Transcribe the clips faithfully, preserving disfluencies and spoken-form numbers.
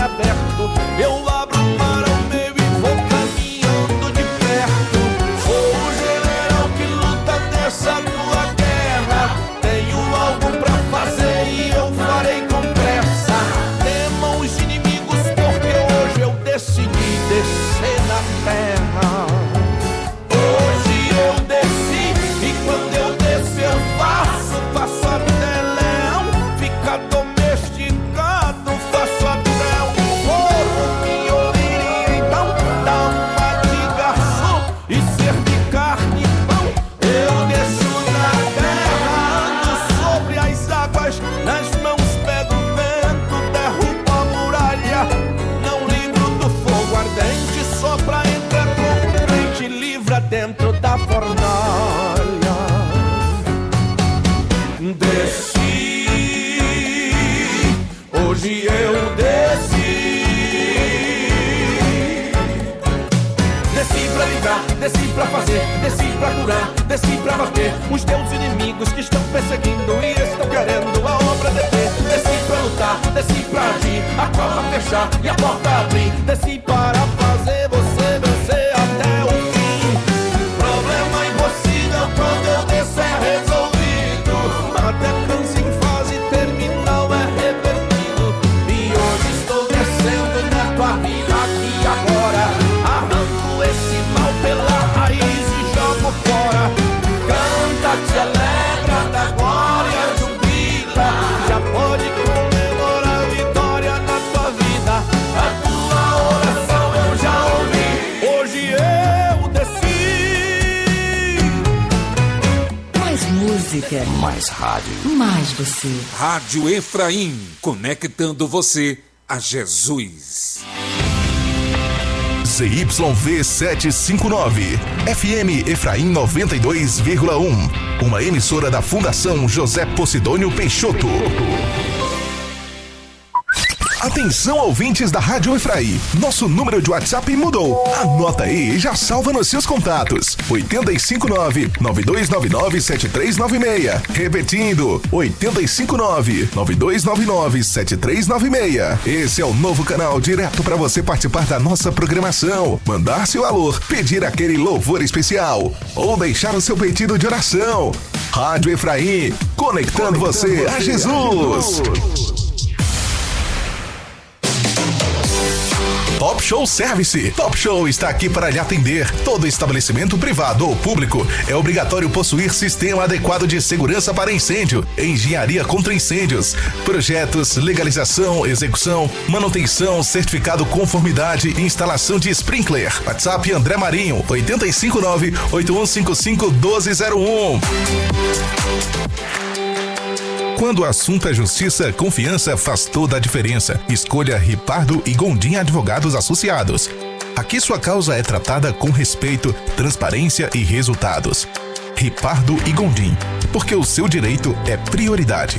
aberto, eu abro para o meu e vou caminhando de perto. Sou o general que luta nessa tua guerra. Tenho algo pra fazer e eu farei com pressa. Temam os inimigos porque hoje eu decidi descer na terra. Hoje eu desci e quando eu desço eu faço, faço até leão. Fica domesticado, faço até um porco que eu iria então dar uma de garçom e ser de carne e pão. Eu desço na terra, ando sobre as águas, nas mãos pego o vento, derrubo a muralha. Não livro do fogo ardente, só pra entrar com crente, livra dentro da fornalha. Desci, hoje eu desci. Desci pra livrar, desci pra fazer, desci pra curar, desci pra bater os teus inimigos que estão perseguindo e estão querendo a obra deter. Desci pra lutar, desci pra agir, a cova fechar e a porta abrir. Desci para fazer você vencer até o fim. Problema impossível quando eu desço é resolvido. Até câncer em fase terminal é revertido. E hoje estou descendo na tua vida aqui agora. Arranco esse mal pela raiz e jogo fora. Canta, te alegra, da glória, jubila. Já pode comemorar a vitória na tua vida. A tua oração eu já ouvi. Hoje eu desci. Mais música, mais rádio, mais você. Rádio Efraim, conectando você a Jesus. Z Y V setecentos e cinquenta e nove, F M Efraim noventa e dois vírgula um, uma emissora da Fundação José Posidônio Peixoto. Atenção, ouvintes da Rádio Efraim, nosso número de WhatsApp mudou. Anota aí e já salva nos seus contatos. oito cinco nove, nove dois nove nove, sete três nove seis. Repetindo, oito cinco nove, nove dois nove nove, sete três nove seis. Esse é o novo canal direto para você participar da nossa programação, mandar seu alô, pedir aquele louvor especial ou deixar o seu pedido de oração. Rádio Efraim, conectando, conectando você, você a Jesus. A Jesus. Top Show Service. Top Show está aqui para lhe atender. Todo estabelecimento privado ou público é obrigatório possuir sistema adequado de segurança para incêndio, engenharia contra incêndios, projetos, legalização, execução, manutenção, certificado conformidade e instalação de sprinkler. WhatsApp André Marinho, oito cinco nove, oito um cinco cinco, um dois zero um. Quando o assunto é justiça, confiança faz toda a diferença. Escolha Ripardo e Gondim Advogados Associados. Aqui sua causa é tratada com respeito, transparência e resultados. Ripardo e Gondim, porque o seu direito é prioridade.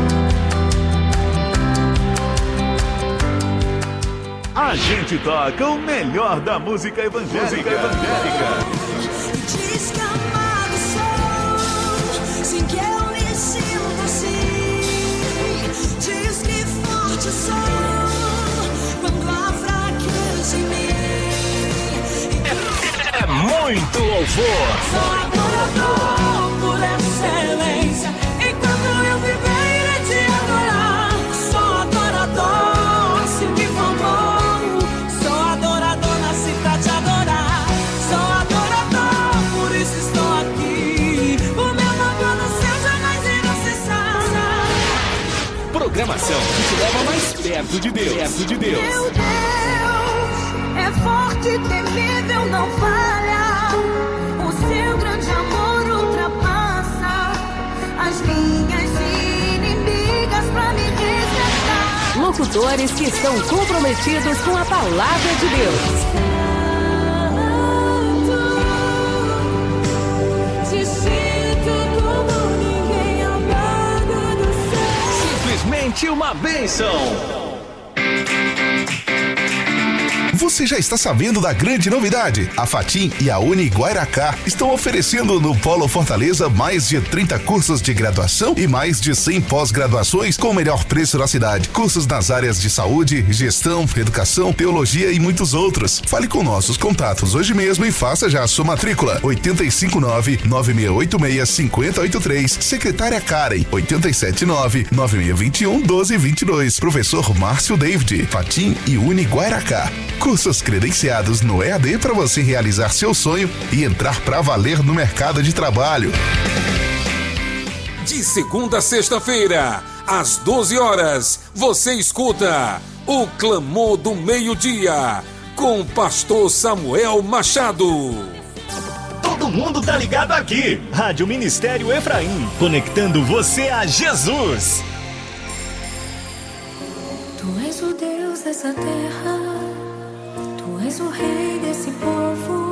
A gente toca o melhor da música evangélica. Música evangélica. Diz que amado sou, sem que eu me sinta assim. Diz que forte sou, quando há fraqueza em mim. É, é muito louvor. Sou adorador por excelência, enquanto eu viver irei te adorar. Sou adorador, assim me formou. Sou adorador, nasci pra te adorar. Sou adorador, por isso estou aqui. O meu nome no céu jamais irá cessar. Programação que te leva mais perto de Deus. Perto de Deus. Meu Deus é forte, temível, não falha. O seu grande amor ultrapassa as minhas inimigas pra me resgatar. Locutores que estão comprometidos com a palavra de Deus. Simplesmente uma bênção. Você já está sabendo da grande novidade? A Fatim e a Uni Guairacá estão oferecendo no Polo Fortaleza mais de trinta cursos de graduação e mais de cem pós-graduações com o melhor preço da cidade. Cursos nas áreas de saúde, gestão, educação, teologia e muitos outros. Fale com nossos contatos hoje mesmo e faça já a sua matrícula. oito cinco nove, nove seis oito seis, cinco zero oito três. Secretária Karen, oito sete nove, nove seis dois um, um dois dois dois. Professor Márcio David, Fatim e Uni Guairacá. Cursos credenciados no E A D para você realizar seu sonho e entrar para valer no mercado de trabalho. De segunda a sexta-feira, às doze horas, você escuta o Clamor do Meio-Dia com o pastor Samuel Machado. Todo mundo tá ligado aqui. Rádio Ministério Efraim, conectando você a Jesus. Tu és o Deus dessa terra, tu és o rei desse povo.